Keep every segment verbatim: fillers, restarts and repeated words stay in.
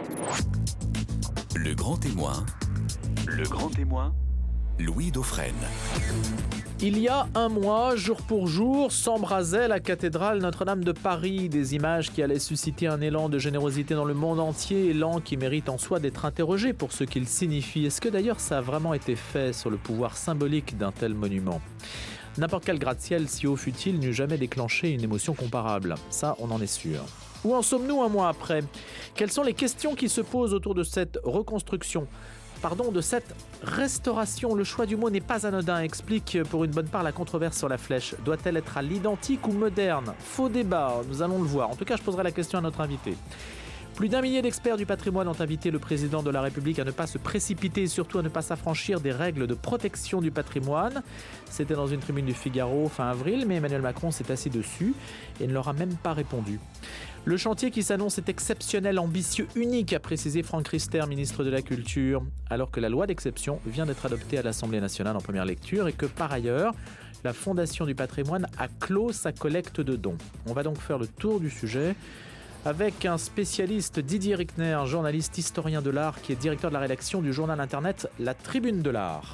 Le grand témoin. Le grand témoin. Louis Dauphren. Il y a un mois, jour pour jour, s'embrasait la cathédrale Notre-Dame de Paris. Des images qui allaient susciter un élan de générosité dans le monde entier, élan qui mérite en soi d'être interrogé pour ce qu'il signifie. Est-ce que d'ailleurs ça a vraiment été fait sur le pouvoir symbolique d'un tel monument ? N'importe quel gratte-ciel, si haut fut-il, n'eût jamais déclenché une émotion comparable. Ça, on en est sûr. Où en sommes-nous un mois après ? Quelles sont les questions qui se posent autour de cette reconstruction ? Pardon, de cette restauration. Le choix du mot n'est pas anodin, explique pour une bonne part la controverse sur la flèche. Doit-elle être à l'identique ou moderne ? Faux débat, nous allons le voir. En tout cas, je poserai la question à notre invité. Plus d'un millier d'experts du patrimoine ont invité le président de la République à ne pas se précipiter et surtout à ne pas s'affranchir des règles de protection du patrimoine. C'était dans une tribune du Figaro fin avril, mais Emmanuel Macron s'est assis dessus et ne leur a même pas répondu. Le chantier qui s'annonce est exceptionnel, ambitieux, unique, a précisé Franck Riester, ministre de la Culture, alors que la loi d'exception vient d'être adoptée à l'Assemblée nationale en première lecture et que par ailleurs, la Fondation du patrimoine a clos sa collecte de dons. On va donc faire le tour du sujet avec un spécialiste, Didier Rickner, journaliste historien de l'art, qui est directeur de la rédaction du journal internet La Tribune de l'Art.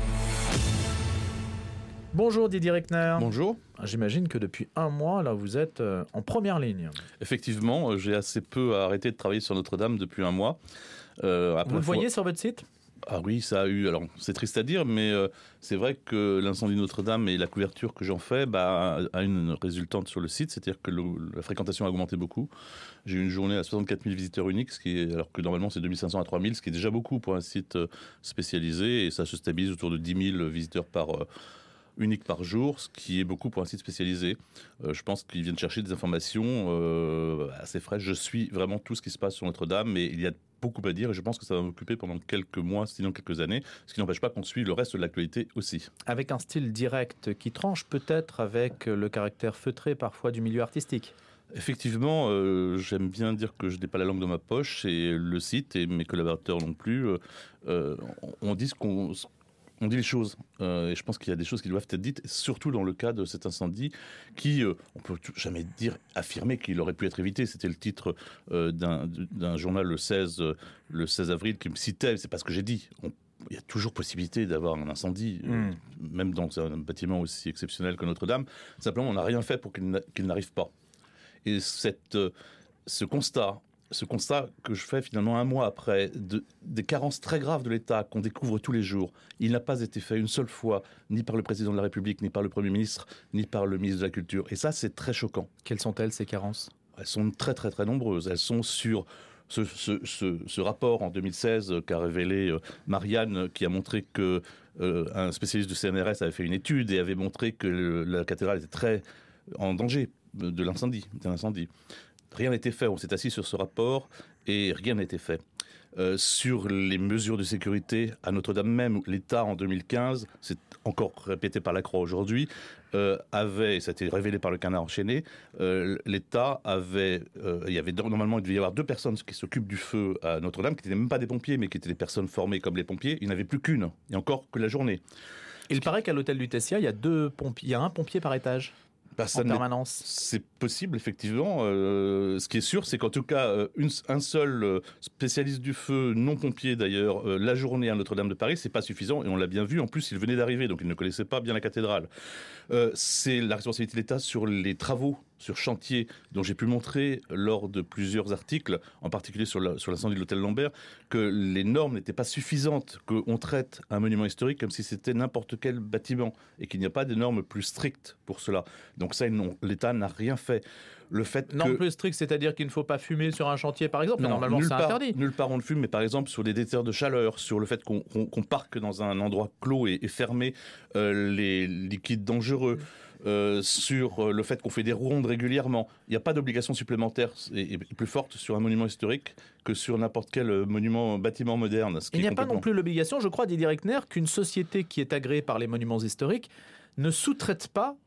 Bonjour Didier Rickner. Bonjour. J'imagine que depuis un mois, là, vous êtes en première ligne. Effectivement, j'ai assez peu arrêté de travailler sur Notre-Dame depuis un mois. Euh, vous le voyez fois... sur votre site ? Ah oui, ça a eu. Alors, c'est triste à dire, mais euh, c'est vrai que l'incendie de Notre-Dame et la couverture que j'en fais bah, a une résultante sur le site, c'est-à-dire que le, la fréquentation a augmenté beaucoup. J'ai eu une journée à soixante-quatre mille visiteurs uniques, ce qui est, alors que normalement c'est deux mille cinq cents à trois mille, ce qui est déjà beaucoup pour un site spécialisé, et ça se stabilise autour de dix mille visiteurs par euh, unique par jour, ce qui est beaucoup pour un site spécialisé. Euh, je pense qu'ils viennent chercher des informations euh, assez fraîches. Je suis vraiment tout ce qui se passe sur Notre-Dame, mais il y a beaucoup à dire et je pense que ça va m'occuper pendant quelques mois, sinon quelques années, ce qui n'empêche pas qu'on suive le reste de l'actualité aussi. Avec un style direct qui tranche peut-être avec le caractère feutré parfois du milieu artistique. Effectivement, euh, j'aime bien dire que je n'ai pas la langue dans ma poche et le site et mes collaborateurs non plus. Euh, on dit ce qu'on... On dit les choses, euh, et je pense qu'il y a des choses qui doivent être dites, surtout dans le cas de cet incendie qui, euh, on peut jamais dire, affirmer qu'il aurait pu être évité. C'était le titre euh, d'un, d'un journal le seize, le seize avril qui me citait, c'est pas ce que j'ai dit. On, il y a toujours possibilité d'avoir un incendie, mmh. euh, même dans un bâtiment aussi exceptionnel que Notre-Dame. Simplement, on n'a rien fait pour qu'il, n'a, qu'il n'arrive pas. Et cette, euh, ce constat... Ce constat que je fais finalement un mois après, de, des carences très graves de l'État qu'on découvre tous les jours, il n'a pas été fait une seule fois, ni par le président de la République, ni par le Premier ministre, ni par le ministre de la Culture. Et ça, c'est très choquant. Quelles sont-elles, ces carences ? Elles sont très très très nombreuses. Elles sont sur ce, ce, ce, ce rapport en deux mille seize qu'a révélé euh, Marianne, qui a montré que euh, un spécialiste du C N R S avait fait une étude et avait montré que le, la cathédrale était très en danger de l'incendie, d'un incendie. Rien n'a été fait, on s'est assis sur ce rapport et rien n'a été fait. Euh, sur les mesures de sécurité à Notre-Dame même, l'État en deux mille quinze, c'est encore répété par la Croix aujourd'hui, euh, avait, et ça a été révélé par le Canard enchaîné, euh, l'État avait, euh, il y avait normalement il devait y avoir deux personnes qui s'occupent du feu à Notre-Dame, qui n'étaient même pas des pompiers, mais qui étaient des personnes formées comme les pompiers. Il n'y en avait plus qu'une, et encore que la journée. Il paraît qu'à l'hôtel du Tessia, il y a deux pompiers, il y a un pompier par étage. Bah, en permanence. C'est possible, effectivement. Euh, ce qui est sûr, c'est qu'en tout cas, une, un seul spécialiste du feu, non pompier d'ailleurs, euh, la journée à Notre-Dame de Paris, c'est pas suffisant. Et on l'a bien vu. En plus, il venait d'arriver, donc il ne connaissait pas bien la cathédrale. Euh, c'est la responsabilité de l'État sur les travaux, sur chantier, dont j'ai pu montrer lors de plusieurs articles, en particulier sur, la, sur l'incendie de l'hôtel Lambert, que les normes n'étaient pas suffisantes, qu'on traite un monument historique comme si c'était n'importe quel bâtiment, et qu'il n'y a pas des normes plus strictes pour cela. Donc ça, non, l'État n'a rien fait. Le fait normes que... plus strictes, c'est-à-dire qu'il ne faut pas fumer sur un chantier, par exemple. Non, normalement, c'est part, interdit. Nulle part on ne fume, mais par exemple sur des détecteurs de chaleur, sur le fait qu'on, qu'on, qu'on parque dans un endroit clos et, et fermé euh, les liquides dangereux, euh, sur le fait qu'on fait des rondes régulièrement. Il n'y a pas d'obligation supplémentaire et, et plus forte sur un monument historique que sur n'importe quel monument, bâtiment moderne. Ce qui Il n'y a complètement... pas non plus l'obligation, je crois, Didier Rickner, qu'une société qui est agréée par les monuments historiques ne sous-traite pas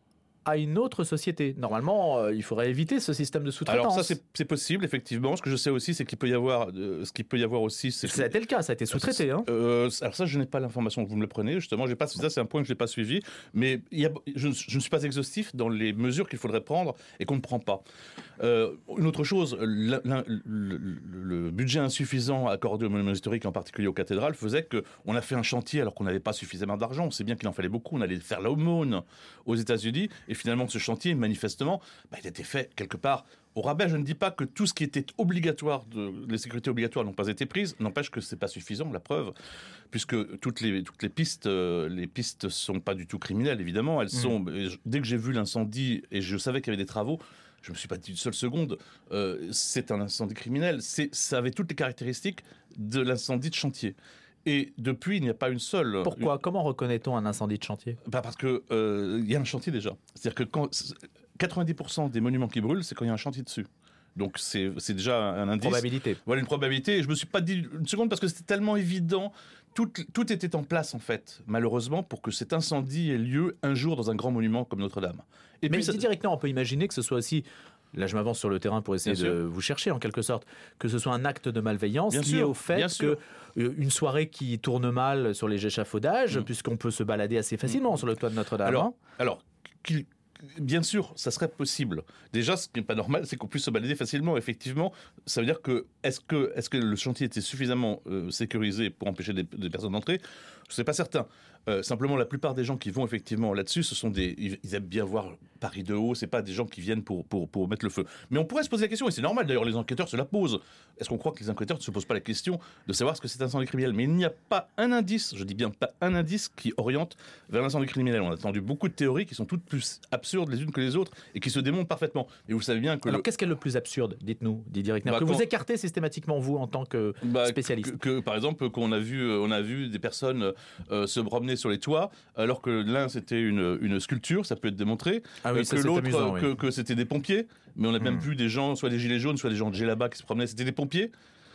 à une autre société. Normalement, euh, il faudrait éviter ce système de sous-traitance. Alors ça, c'est, c'est possible, effectivement. Ce que je sais aussi, c'est qu'il peut y avoir, euh, ce qu'il peut y avoir aussi, c'est ça a été le cas, ça a été sous-traité. Hein. Euh, alors ça, je n'ai pas l'information que vous me le prenez. Justement, j'ai pas, ça, c'est un point que je n'ai pas suivi. Mais il y a, je, je ne suis pas exhaustif dans les mesures qu'il faudrait prendre et qu'on ne prend pas. Euh, une autre chose, la, la, le, le budget insuffisant accordé aux monuments historiques, en particulier aux cathédrales, faisait qu'on a fait un chantier alors qu'on n'avait pas suffisamment d'argent. On sait bien qu'il en fallait beaucoup. On allait faire l'aumône aux États-Unis. Et finalement, ce chantier, manifestement, bah, il a été fait quelque part au rabais. Je ne dis pas que tout ce qui était obligatoire, de, les sécurités obligatoires n'ont pas été prises. N'empêche que c'est pas suffisant, la preuve, puisque toutes les, toutes les pistes, euh, les pistes sont pas du tout criminelles, évidemment. Elles sont, mmh. Dès que j'ai vu l'incendie et je savais qu'il y avait des travaux, je me suis pas dit une seule seconde, euh, c'est un incendie criminel. C'est, ça avait toutes les caractéristiques de l'incendie de chantier. Et depuis, il n'y a pas une seule. Pourquoi une... Comment reconnaît-on un incendie de chantier ? Bah parce que euh, y a un chantier déjà. C'est-à-dire que quand quatre-vingt-dix pour cent des monuments qui brûlent, c'est quand il y a un chantier dessus. Donc c'est, c'est déjà un indice. Probabilité. Voilà une probabilité. Et je me suis pas dit une seconde parce que c'était tellement évident. Tout, tout était en place en fait, malheureusement, pour que cet incendie ait lieu un jour dans un grand monument comme Notre-Dame. Et Mais puis, ça... directement, on peut imaginer que ce soit aussi. Là, je m'avance sur le terrain pour essayer bien de sûr. vous chercher, en quelque sorte, que ce soit un acte de malveillance bien lié sûr, au fait qu'une soirée qui tourne mal sur les échafaudages, mmh. puisqu'on peut se balader assez facilement mmh. sur le toit de Notre-Dame. Alors, hein. alors qu'il... Bien sûr, ça serait possible. Déjà, ce qui n'est pas normal, c'est qu'on puisse se balader facilement. Effectivement, ça veut dire que est-ce que, est-ce que le chantier était suffisamment euh, sécurisé pour empêcher des, des personnes d'entrer ? Je ne sais pas certain. Euh, simplement, la plupart des gens qui vont effectivement là-dessus, ce sont des, ils, ils aiment bien voir Paris de haut. C'est pas des gens qui viennent pour, pour, pour mettre le feu. Mais on pourrait se poser la question, et c'est normal d'ailleurs, les enquêteurs se la posent. Est-ce qu'on croit que les enquêteurs ne se posent pas la question de savoir ce que c'est un incendie criminel ? Mais il n'y a pas un indice, je dis bien pas un indice, qui oriente vers l'incendie criminel. On a entendu beaucoup de théories qui sont toutes plus absurdes les unes que les autres et qui se démontrent parfaitement. Et vous savez bien que. Alors le... qu'est-ce qui est le plus absurde ? Dites-nous, Didier Reckner, bah, que quand... vous écartez systématiquement vous en tant que bah, spécialiste. Que, que par exemple, qu'on a vu, on a vu des personnes euh, se promener sur les toits, alors que l'un c'était une, une sculpture, ça peut être démontré, ah oui, euh, ça, que c'est l'autre amusant, que, oui. que c'était des pompiers, mais on a même mmh. vu des gens, soit des gilets jaunes, soit des gens de Djellaba qui se promenaient, c'était des pompiers.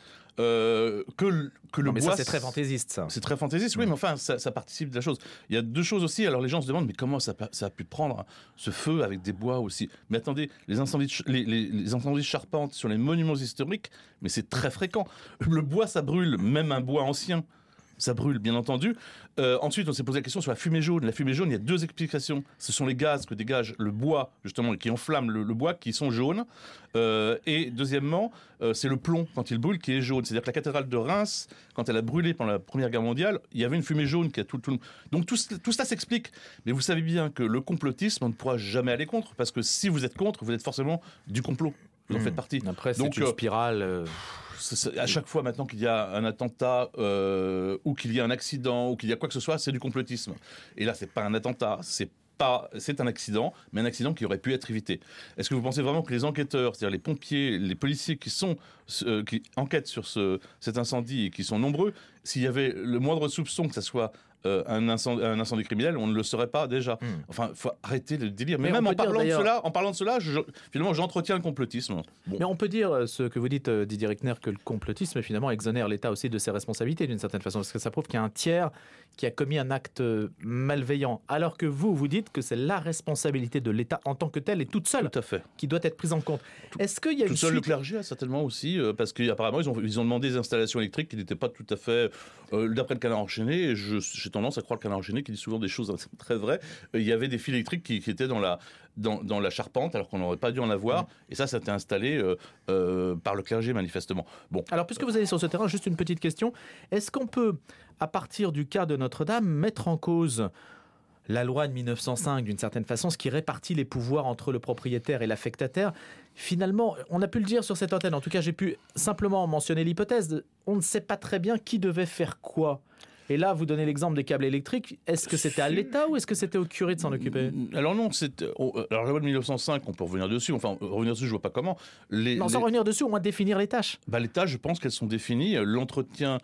Euh, que, que le non, mais bois, ça c'est très fantaisiste ça. C'est très fantaisiste, oui, mmh. mais enfin ça, ça participe de la chose. Il y a deux choses aussi. Alors les gens se demandent mais comment ça, ça a pu prendre ce feu avec des bois aussi. Mais attendez, les incendies, de, les, les, les incendies de charpente sur les monuments historiques, mais c'est très fréquent. Le bois ça brûle, même un bois ancien. Ça brûle, bien entendu. Euh, ensuite, on s'est posé la question sur la fumée jaune. La fumée jaune, il y a deux explications. Ce sont les gaz que dégage le bois, justement, qui enflamment le, le bois, qui sont jaunes. Euh, et deuxièmement, euh, c'est le plomb, quand il brûle, qui est jaune. C'est-à-dire que la cathédrale de Reims, quand elle a brûlé pendant la Première Guerre mondiale, il y avait une fumée jaune qui a tout... tout... Donc tout, tout cela s'explique. Mais vous savez bien que le complotisme, on ne pourra jamais aller contre, parce que si vous êtes contre, vous êtes forcément du complot. Vous en mmh. faites partie. Après, c'est Donc, une spirale... Euh... C'est, c'est, à chaque fois maintenant qu'il y a un attentat euh, ou qu'il y a un accident ou qu'il y a quoi que ce soit, c'est du complotisme. Et là, c'est pas un attentat, c'est pas, c'est un accident, mais un accident qui aurait pu être évité. Est-ce que vous pensez vraiment que les enquêteurs, c'est-à-dire les pompiers, les policiers qui sont euh, qui enquêtent sur ce, cet incendie et qui sont nombreux, s'il y avait le moindre soupçon que ça soit Euh, un, incendie, un incendie criminel, on ne le saurait pas déjà. Mmh. Enfin, il faut arrêter le délire. Mais, Mais même en parlant, de cela, en parlant de cela, je, finalement, j'entretiens le complotisme. Bon. Mais on peut dire, ce que vous dites, Didier Reckner, que le complotisme, finalement, exonère l'État aussi de ses responsabilités, d'une certaine façon, parce que ça prouve qu'il y a un tiers qui a commis un acte malveillant, alors que vous, vous dites que c'est la responsabilité de l'État en tant que tel et toute seule tout à fait. qui doit être prise en compte. Tout, Est-ce qu'il y a tout une seul, suite... le clergé, certainement aussi, euh, parce qu'apparemment, ils ont, ils ont demandé des installations électriques qui n'étaient pas tout à fait... Euh, d'après le Canard enchaîné, et je, j'ai tendance à croire le Canard enchaîné qui dit souvent des choses très vraies, euh, il y avait des fils électriques qui, qui étaient dans la, dans, dans la charpente, alors qu'on n'aurait pas dû en avoir, mmh. et ça, ça a été installé euh, euh, par le clergé, manifestement. Bon. Alors, puisque vous allez sur ce terrain, juste une petite question. Est-ce qu'on peut, à partir du cas de Notre-Dame, mettre en cause la loi de mille neuf cent cinq, d'une certaine façon, ce qui répartit les pouvoirs entre le propriétaire et l'affectataire? Finalement, on a pu le dire sur cette antenne, en tout cas, j'ai pu simplement mentionner l'hypothèse, on ne sait pas très bien qui devait faire quoi. Et là, vous donnez l'exemple des câbles électriques. Est-ce que c'était à l'État ou est-ce que c'était au curé de s'en occuper? Alors non, c'est... Alors la loi de mille neuf cent cinq, on peut revenir dessus. Enfin, revenir dessus, je vois pas comment. Les, non, sans les... revenir dessus, au moins définir les tâches. Bah, les tâches, je pense qu'elles sont définies. L'entretien...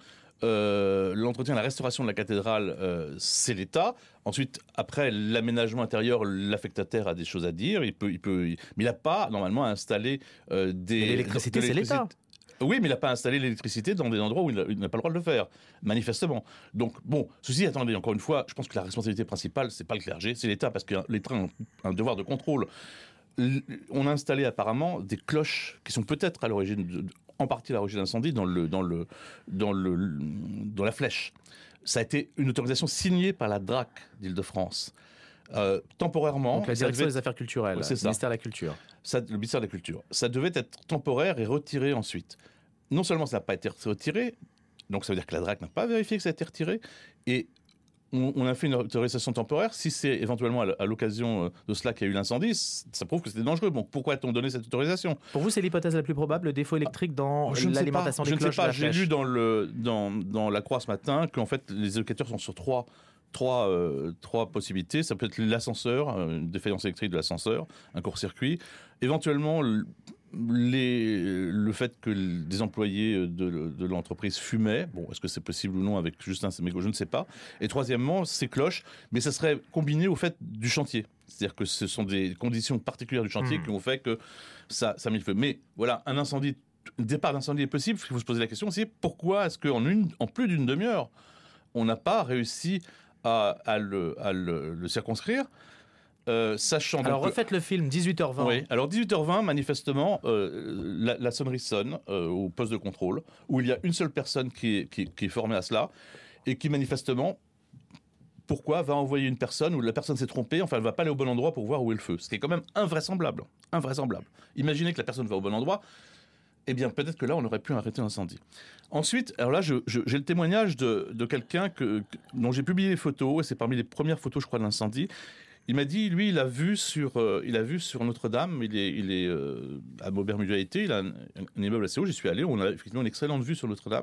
Euh, l'entretien, la restauration de la cathédrale, euh, c'est l'État. Ensuite, après l'aménagement intérieur, l'affectataire a des choses à dire. Il peut, il peut, il... mais il n'a pas normalement à installer euh, des. Mais l'électricité, de, de l'électricité. C'est l'État. Oui, mais il n'a pas installé l'électricité dans des endroits où il n'a pas le droit de le faire, manifestement. Donc, bon, ceci, attendez, encore une fois, je pense que la responsabilité principale, c'est pas le clergé, c'est l'État, parce que l'État a un devoir de contrôle. On a installé apparemment des cloches qui sont peut-être à l'origine, de, en partie à l'origine de l'incendie, dans, le, dans, le, dans, le, dans la Flèche. Ça a été une autorisation signée par la D R A C d'Île-de-France. Euh, temporairement. Donc la direction devait... des affaires culturelles, ouais, c'est le ministère de la Culture. Ça, le ministère de la Culture. Ça devait être temporaire et retiré ensuite. Non seulement ça n'a pas été retiré, donc ça veut dire que la D R A C n'a pas vérifié que ça a été retiré, et on, on a fait une autorisation temporaire. Si c'est éventuellement à l'occasion de cela qu'il y a eu l'incendie, ça prouve que c'était dangereux. Donc pourquoi a-t-on donné cette autorisation ? Pour vous, c'est l'hypothèse la plus probable, le défaut électrique dans je l'alimentation des je cloches de la Je ne sais pas, Flèche. j'ai lu dans, le, dans, dans La Croix ce matin qu'en fait les éducateurs sont sur trois Trois, euh, trois possibilités. Ça peut être l'ascenseur, une défaillance électrique de l'ascenseur, un court-circuit. Éventuellement, les, le fait que des employés de, de l'entreprise fumaient. Bon, est-ce que c'est possible ou non avec Justin Sémégo ? Je ne sais pas. Et troisièmement, ces cloches, mais ça serait combiné au fait du chantier. C'est-à-dire que ce sont des conditions particulières du chantier mmh. qui ont fait que ça, ça a mis le feu. Mais voilà, un incendie, le départ d'incendie est possible. Il faut se poser la question aussi, pourquoi est-ce qu'en une, en plus d'une demi-heure, on n'a pas réussi à, à, le, à le, le circonscrire, euh, sachant... Alors donc, refaites le film, dix-huit heures vingt. Oui, alors dix-huit heures vingt, manifestement, euh, la, la sonnerie sonne euh, au poste de contrôle, où il y a une seule personne qui est, qui, qui est formée à cela, et qui manifestement, pourquoi, va envoyer une personne où la personne s'est trompée, enfin elle ne va pas aller au bon endroit pour voir où est le feu. Ce qui est quand même invraisemblable. Invraisemblable. Imaginez que la personne va au bon endroit, eh bien peut-être que là on aurait pu arrêter l'incendie. Ensuite, alors là je, je, j'ai le témoignage de, de quelqu'un que, que, dont j'ai publié les photos, et c'est parmi les premières photos je crois de l'incendie. Il m'a dit, lui, il a vu sur, euh, il a vu sur Notre-Dame, il est, il est euh, à Maubert-Mutualité, il a un, un immeuble assez haut, j'y suis allé, on a effectivement une excellente vue sur Notre-Dame,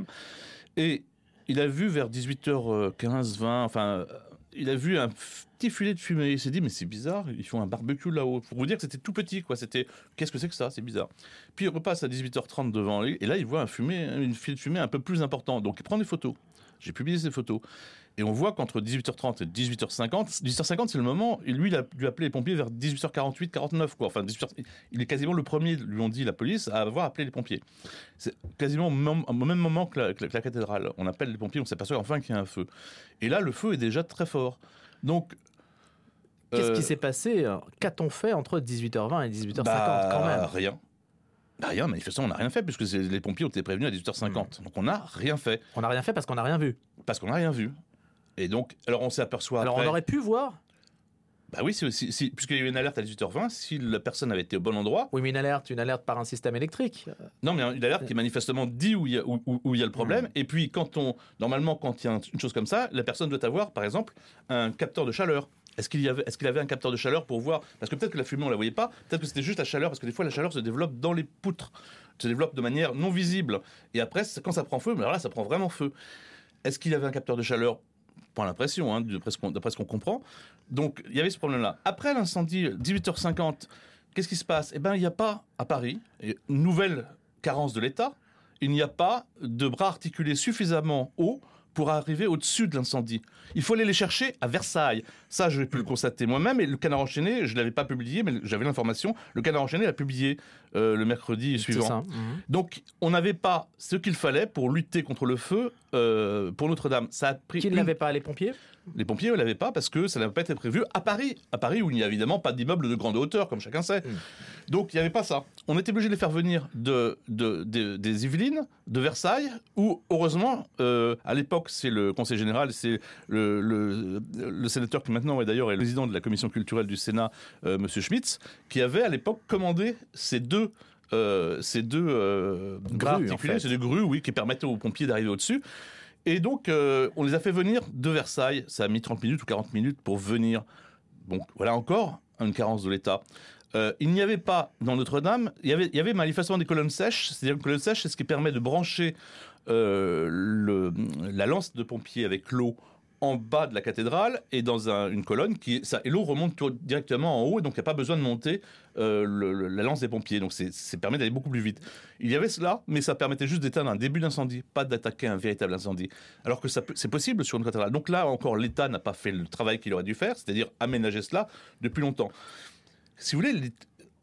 et il a vu vers dix-huit heures quinze, vingt, enfin, il a vu un petit filet de fumée, il s'est dit, mais c'est bizarre, ils font un barbecue là-haut. Pour vous dire que c'était tout petit, quoi, c'était, qu'est-ce que c'est que ça, c'est bizarre. Puis il repasse à dix-huit heures trente devant lui, et là il voit un fumée, une filet de fumée un peu plus important, donc il prend des photos. J'ai publié ces photos. Et on voit qu'entre dix-huit heures trente et dix-huit heures cinquante, dix-huit heures cinquante c'est le moment, et lui il a dû appeler les pompiers vers dix-huit heures quarante-huit, quarante-neuf quoi. Enfin, dix-huit heures, il est quasiment le premier, lui ont dit la police, à avoir appelé les pompiers. C'est quasiment au même, au même moment que la, que la cathédrale. On appelle les pompiers, on s'aperçoit enfin qu'il y a un feu. Et là, le feu est déjà très fort. Donc... Qu'est-ce euh, qui s'est passé ? Qu'a-t-on fait entre dix-huit heures vingt et dix-huit heures cinquante bah, quand même ? Rien. Bah rien, manifestement, on n'a rien fait, puisque les pompiers ont été prévenus à dix-huit heures cinquante. Mmh. Donc on n'a rien fait. On n'a rien fait parce qu'on n'a rien vu. Parce qu'on n'a rien vu. Et donc, alors on s'aperçoit Alors après... on aurait pu voir ? Bah oui, si, si, si, puisqu'il y a eu une alerte à dix-huit heures vingt, si la personne avait été au bon endroit... Oui, mais une alerte, une alerte par un système électrique. Non, mais une alerte qui manifestement dit où il y a, où, où, où il y a le problème. Mmh. Et puis, quand on, normalement, quand il y a une chose comme ça, la personne doit avoir, par exemple, un capteur de chaleur. Est-ce qu'il y avait, est-ce qu'il avait un capteur de chaleur pour voir ? Parce que peut-être que la fumée, on ne la voyait pas. Peut-être que c'était juste la chaleur, parce que des fois, la chaleur se développe dans les poutres. Se développe de manière non visible. Et après, quand ça prend feu, alors là, ça prend vraiment feu. Est-ce qu'il avait un capteur de chaleur ? Pas l'impression, hein, d'après, ce qu'on, d'après ce qu'on comprend. Donc, il y avait ce problème-là. Après l'incendie, dix-huit heures cinquante, qu'est-ce qui se passe ? Eh bien, il n'y a pas, à Paris, une nouvelle carence de l'État, il n'y a pas de bras articulés suffisamment hauts pour arriver au-dessus de l'incendie. Il faut aller les chercher à Versailles. Ça, j'ai pu le constater moi-même. Et le Canard enchaîné, je ne l'avais pas publié, mais j'avais l'information. Le Canard enchaîné l'a publié euh, le mercredi suivant. C'est ça. Mmh. Donc, on n'avait pas ce qu'il fallait pour lutter contre le feu euh, pour Notre-Dame. Ça a pris Qui ne une... l'avait pas, les pompiers ? Les pompiers ne l'avaient pas parce que ça n'avait pas été prévu à Paris. À Paris, où il n'y a évidemment pas d'immeuble de grande hauteur, comme chacun sait. Mmh. Donc, il n'y avait pas ça. On était obligé de les faire venir de, de, de, des Yvelines, de Versailles, où, heureusement, euh, à l'époque, c'est le Conseil général, c'est le, le, le sénateur qui maintenant, ouais, d'ailleurs, est le président de la commission culturelle du Sénat, euh, M. Schmitz, qui avait à l'époque commandé ces deux... Euh, ces deux euh, bras articulés, en fait. Ces deux grues, oui, qui permettaient aux pompiers d'arriver au-dessus. Et donc, euh, on les a fait venir de Versailles. Ça a mis trente minutes ou quarante minutes pour venir. Donc, voilà encore une carence de l'État. Euh, il n'y avait pas, dans Notre-Dame, il y avait, il y avait manifestement des colonnes sèches. C'est-à-dire une colonne sèche, c'est ce qui permet de brancher euh, le, la lance de pompier avec l'eau en bas de la cathédrale et dans un, une colonne qui ça, et l'eau remonte directement en haut et donc il n'y a pas besoin de monter euh, le, le, la lance des pompiers, donc c'est, ça permet d'aller beaucoup plus vite. Il y avait cela, mais ça permettait juste d'éteindre un début d'incendie, pas d'attaquer un véritable incendie, alors que ça, c'est possible sur une cathédrale. Donc là encore l'État n'a pas fait le travail qu'il aurait dû faire, c'est-à-dire aménager cela depuis longtemps. Si vous voulez,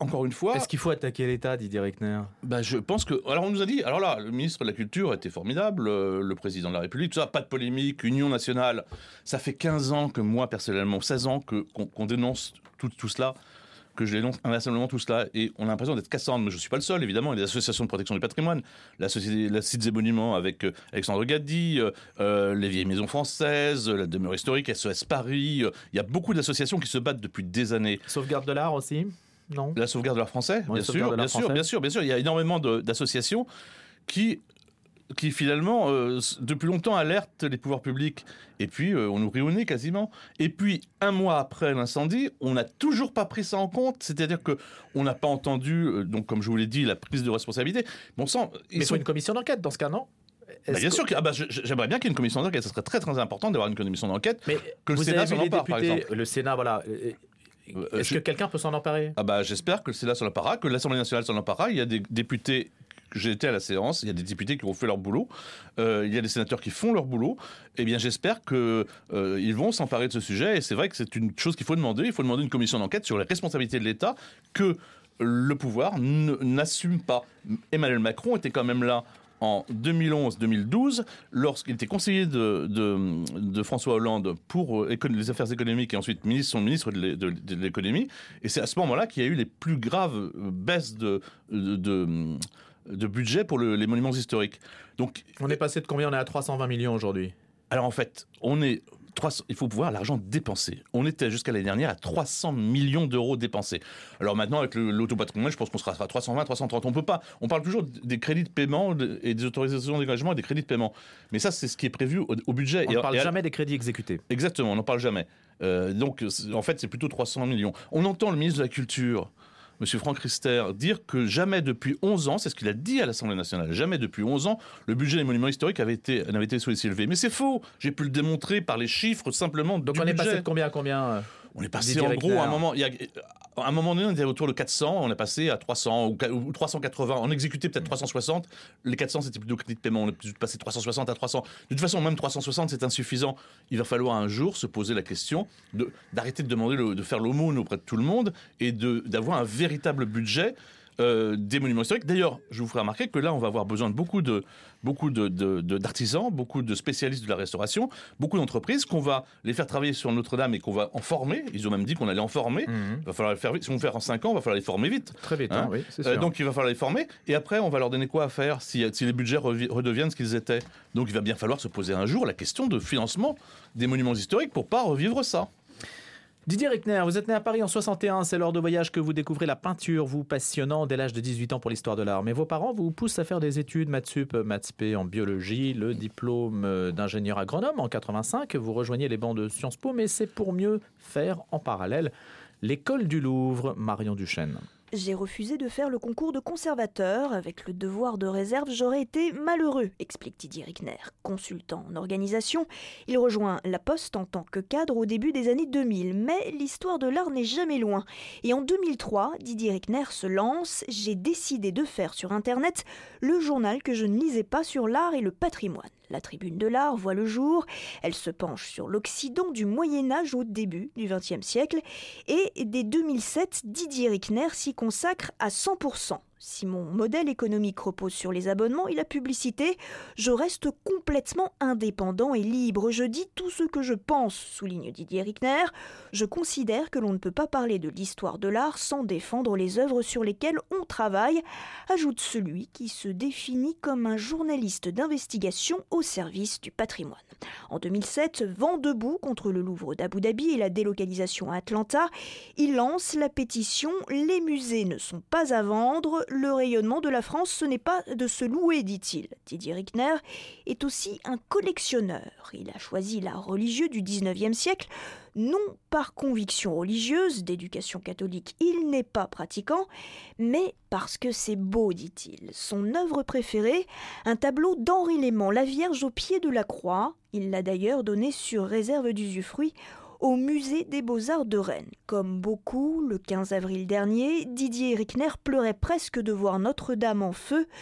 encore une fois... Est-ce qu'il faut attaquer l'État, Didier Rickner ? Bah, je pense que... Alors, on nous a dit... Alors là, le ministre de la Culture était formidable, euh, le président de la République, tout ça, pas de polémique, Union nationale. Ça fait quinze ans que moi, personnellement, seize ans que, qu'on, qu'on dénonce tout, tout cela, que je dénonce inlassablement tout cela, et on a l'impression d'être Cassandre, mais je ne suis pas le seul, évidemment. Il y a les associations de protection du patrimoine, la société, la Sites et Monuments avec euh, Alexandre Gadi, euh, euh, les Vieilles Maisons Françaises, la Demeure Historique, S O S Paris. Euh, il y a beaucoup d'associations qui se battent depuis des années. Sauvegarde de l'art aussi ? Non. La sauvegarde de l'art français, Oui, bien sûr, bien sûr, bien sûr, bien sûr. Il y a énormément de, d'associations qui... qui finalement, euh, depuis longtemps, alertent les pouvoirs publics. Et puis, euh, on nous rit au nez quasiment. Et puis, un mois après l'incendie, on n'a toujours pas pris ça en compte. C'est-à-dire qu'on n'a pas entendu, euh, donc, comme je vous l'ai dit, la prise de responsabilité. Bon sang, Mais il faut une commission d'enquête dans ce cas, non ? Bah, bien que... sûr que ah bah, j'aimerais bien qu'il y ait une commission d'enquête. Ce serait très très important d'avoir une commission d'enquête. Mais que le Sénat s'en empare, par exemple. Le Sénat, voilà. Est-ce euh, je... que quelqu'un peut s'en emparer ? Ah bah, j'espère que le Sénat s'en emparera, que l'Assemblée nationale s'en emparera. Il y a des députés... J'ai été à la séance, il y a des députés qui ont fait leur boulot, euh, il y a des sénateurs qui font leur boulot. Eh bien, j'espère qu'ils euh, vont s'emparer de ce sujet. Et c'est vrai que c'est une chose qu'il faut demander. Il faut demander une commission d'enquête sur les responsabilités de l'État que le pouvoir n- n'assume pas. Emmanuel Macron était quand même là en deux mille onze deux mille douze, lorsqu'il était conseiller de, de, de François Hollande pour les affaires économiques et ensuite ministre, son ministre de, de, de l'économie. Et c'est à ce moment-là qu'il y a eu les plus graves baisses de... de, de de budget pour le, les monuments historiques. Donc, on est passé de combien ? On est à trois cent vingt millions aujourd'hui. Alors en fait, on est trois cents, il faut pouvoir l'argent dépensé. On était jusqu'à l'année dernière à trois cents millions d'euros dépensés. Alors maintenant, avec le, l'autopatrimoine, je pense qu'on sera à trois cent vingt, trois cent trente. On peut pas. On parle toujours des crédits de paiement et des autorisations d'engagement et des crédits de paiement. Mais ça, c'est ce qui est prévu au, au budget. On ne parle et jamais à... des crédits exécutés. Exactement, on n'en parle jamais. Euh, donc, en fait, c'est plutôt trois cents millions. On entend le ministre de la Culture, M. Franck Riester, dire que jamais depuis onze ans, c'est ce qu'il a dit à l'Assemblée nationale, jamais depuis onze ans, le budget des monuments historiques avait été, n'avait été aussi élevé. Mais c'est faux, j'ai pu le démontrer par les chiffres simplement du Donc on budget. est passé de combien à combien ? On est passé en gros à un moment, il y a, à un moment donné, on était autour de quatre cents, on est passé à trois cents ou trois cent quatre-vingts, on exécutait peut-être trois cent soixante, les quatre cents c'était plutôt crédit de paiement, on est passé de trois cent soixante à trois cents. De toute façon, même trois cent soixante c'est insuffisant. Il va falloir un jour se poser la question de, d'arrêter de demander le, de faire l'aumône auprès de tout le monde et de, d'avoir un véritable budget Euh, des monuments historiques. D'ailleurs, je vous ferai remarquer que là, on va avoir besoin de beaucoup, de, beaucoup de, de, de, d'artisans, beaucoup de spécialistes de la restauration, beaucoup d'entreprises, qu'on va les faire travailler sur Notre-Dame et qu'on va en former. Ils ont même dit qu'on allait en former. Mmh. Il va falloir les faire vite. Si on veut faire en cinq ans, il va falloir les former vite. Très vite, hein, hein, oui, c'est euh, sûr. Donc, il va falloir les former. Et après, on va leur donner quoi à faire si, si les budgets revi- redeviennent ce qu'ils étaient. Donc, il va bien falloir se poser un jour la question de financement des monuments historiques pour ne pas revivre ça. Didier Rickner, vous êtes né à Paris en soixante et un, c'est lors de voyage que vous découvrez la peinture, vous passionnant dès l'âge de dix-huit ans pour l'histoire de l'art. Mais vos parents vous poussent à faire des études maths sup, maths spé en biologie, le diplôme d'ingénieur agronome en quatre-vingt-cinq. Vous rejoignez les bancs de Sciences Po, mais c'est pour mieux faire en parallèle l'école du Louvre. Marion Duchesne. J'ai refusé de faire le concours de conservateur. Avec le devoir de réserve, j'aurais été malheureux, explique Didier Rickner. Consultant en organisation, il rejoint La Poste en tant que cadre au début des années deux mille. Mais l'histoire de l'art n'est jamais loin. Et en deux mille trois, Didier Rickner se lance. J'ai décidé de faire sur Internet le journal que je ne lisais pas sur l'art et le patrimoine. La Tribune de l'Art voit le jour. Elle se penche sur l'Occident du Moyen-Âge au début du vingtième siècle. Et dès deux mille sept, Didier Rickner s'y consacre à cent pour cent. Si mon modèle économique repose sur les abonnements et la publicité, je reste complètement indépendant et libre. Je dis tout ce que je pense, souligne Didier Rickner. Je considère que l'on ne peut pas parler de l'histoire de l'art sans défendre les œuvres sur lesquelles on travaille, ajoute celui qui se définit comme un journaliste d'investigation au service du patrimoine. En deux mille sept, vent debout contre le Louvre d'Abu Dhabi et la délocalisation à Atlanta, il lance la pétition « Les musées ne sont pas à vendre ». Le rayonnement de la France, ce n'est pas de se louer, dit-il. Didier Rickner est aussi un collectionneur. Il a choisi l'art religieux du dix-neuvième siècle, non par conviction religieuse, d'éducation catholique, il n'est pas pratiquant, mais parce que c'est beau, dit-il. Son œuvre préférée, un tableau d'Henri Léman, la Vierge au pied de la croix. Il l'a d'ailleurs donné sur réserve d'usufruit au musée des Beaux-Arts de Rennes. Comme beaucoup, le quinze avril dernier, Didier Rickner pleurait presque de voir Notre-Dame en feu.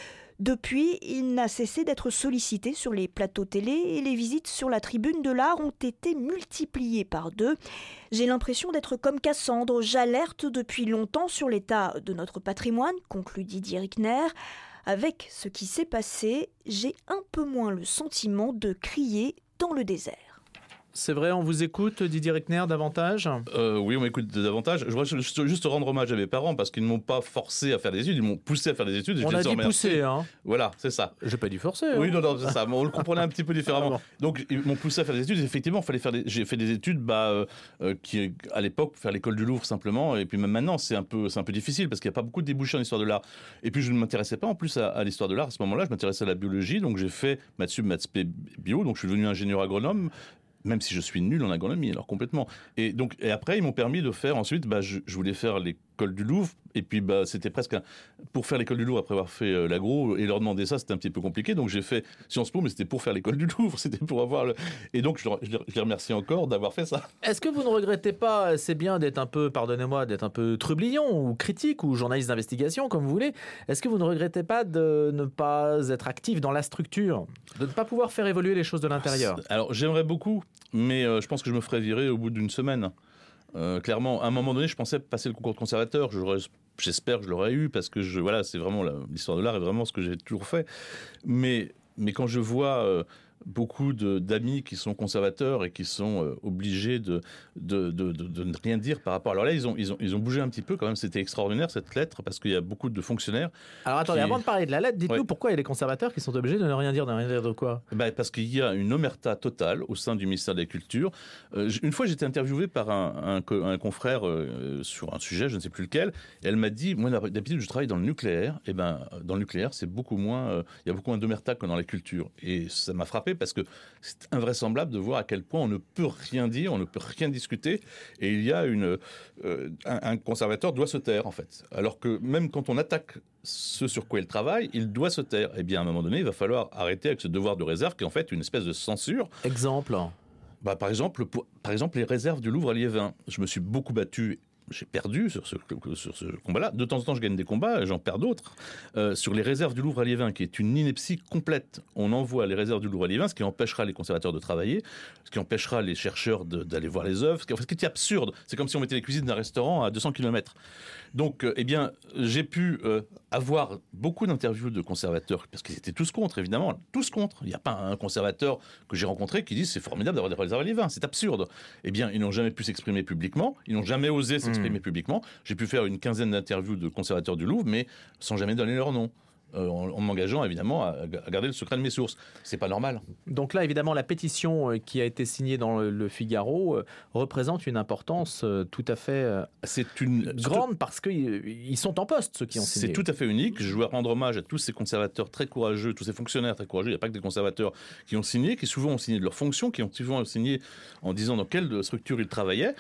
Depuis, il n'a cessé d'être sollicité sur les plateaux télé et les visites sur la tribune de l'art ont été multipliées par deux. J'ai l'impression d'être comme Cassandre, j'alerte depuis longtemps sur l'état de notre patrimoine, conclut Didier Rickner. Avec ce qui s'est passé, j'ai un peu moins le sentiment de crier dans le désert. C'est vrai, on vous écoute, Didier Rickner, davantage euh, Oui, on m'écoute davantage. Je voudrais juste, juste rendre hommage à mes parents parce qu'ils ne m'ont pas forcé à faire des études, ils m'ont poussé à faire des études. Et on je a les dit poussé, hein. Voilà, c'est ça. J'ai pas dit forcé. Oui, hein. non, non, c'est ça. On le comprenait un petit peu différemment. Ah bon. Donc, ils m'ont poussé à faire des études. Effectivement, fallait faire des... j'ai fait des études bah, euh, euh, qui, à l'époque, faire l'école du Louvre simplement. Et puis même maintenant, c'est un peu, c'est un peu difficile parce qu'il n'y a pas beaucoup de débouchés en histoire de l'art. Et puis, je ne m'intéressais pas en plus à, à l'histoire de l'art à ce moment-là. Je m'intéressais à la biologie. Donc, j'ai fait maths sup, maths spé, bio. Donc, je suis devenu ingénieur agronome. Même si je suis nul en agronomie, alors complètement. Et donc, et après, ils m'ont permis de faire ensuite, bah, je, je voulais faire l'école du Louvre, et puis bah, c'était presque un, pour faire l'école du Louvre après avoir fait euh, l'agro, et leur demander ça, c'était un petit peu compliqué. Donc j'ai fait Sciences Po, mais c'était pour faire l'école du Louvre, c'était pour avoir le... Et donc je, je, je les remercie encore d'avoir fait ça. Est-ce que vous ne regrettez pas, c'est bien d'être un peu, pardonnez-moi, d'être un peu trublion ou critique ou journaliste d'investigation, comme vous voulez. Est-ce que vous ne regrettez pas de ne pas être actif dans la structure, de ne pas pouvoir faire évoluer les choses de l'intérieur ? Alors j'aimerais beaucoup, mais euh, je pense que je me ferais virer au bout d'une semaine. Euh, clairement, à un moment donné, je pensais passer le concours de conservateur. J'aurais, j'espère que je l'aurais eu parce que je, voilà, c'est vraiment la, l'histoire de l'art est vraiment ce que j'ai toujours fait. Mais, mais quand je vois euh, beaucoup de, d'amis qui sont conservateurs et qui sont euh, obligés de, de, de, de, de ne rien dire par rapport. Alors là, ils ont, ils ont, ils ont bougé un petit peu quand même. C'était extraordinaire cette lettre parce qu'il y a beaucoup de fonctionnaires. Alors attendez, qui... avant de parler de la lettre, dites-nous ouais. pourquoi il y a des conservateurs qui sont obligés de ne rien dire, de ne rien dire de quoi ? Ben, parce qu'il y a une omerta totale au sein du ministère de la Culture. Euh, une fois, j'étais interviewé par un, un, un confrère euh, sur un sujet, je ne sais plus lequel, et elle m'a dit, moi d'habitude je travaille dans le nucléaire, et ben dans le nucléaire c'est beaucoup moins, euh, il y a beaucoup moins d'omerta que dans la culture. Et ça m'a frappé parce que c'est invraisemblable de voir à quel point on ne peut rien dire, on ne peut rien discuter, et il y a une, euh, un, un conservateur doit se taire en fait. Alors que même quand on attaque ce sur quoi il travaille, il doit se taire. Eh bien, à un moment donné, il va falloir arrêter avec ce devoir de réserve qui est en fait une espèce de censure. Exemple. Bah, par exemple, pour, par exemple, les réserves du Louvre à Liévin. Je me suis beaucoup battu. J'ai perdu sur ce, sur ce combat-là. De temps en temps, je gagne des combats et j'en perds d'autres. Euh, sur les réserves du Louvre à Liévin, qui est une ineptie complète. On envoie les réserves du Louvre à Liévin, ce qui empêchera les conservateurs de travailler, ce qui empêchera les chercheurs de, d'aller voir les œuvres. Ce qui, ce qui est absurde. C'est comme si on mettait les cuisines d'un restaurant à deux cents kilomètres. Donc, euh, eh bien, j'ai pu euh, avoir beaucoup d'interviews de conservateurs, parce qu'ils étaient tous contre, évidemment, tous contre. Il n'y a pas un conservateur que j'ai rencontré qui dit c'est formidable d'avoir des réserves à Liévin, c'est absurde. Eh bien, ils n'ont jamais pu s'exprimer publiquement, ils n'ont jamais osé s'exprimer mmh. publiquement. J'ai pu faire une quinzaine d'interviews de conservateurs du Louvre, mais sans jamais donner leur nom. Euh, en, en m'engageant évidemment à, à garder le secret de mes sources. C'est pas normal. Donc là, évidemment, la pétition euh, qui a été signée dans le, le Figaro euh, représente une importance euh, tout à fait euh, c'est une, grande c'est... parce qu'ils sont en poste, ceux qui ont signé. C'est tout à fait unique. Je veux rendre hommage à tous ces conservateurs très courageux, tous ces fonctionnaires très courageux. Il n'y a pas que des conservateurs qui ont signé, qui souvent ont signé de leur fonction, qui ont souvent signé en disant dans quelle structure ils travaillaient.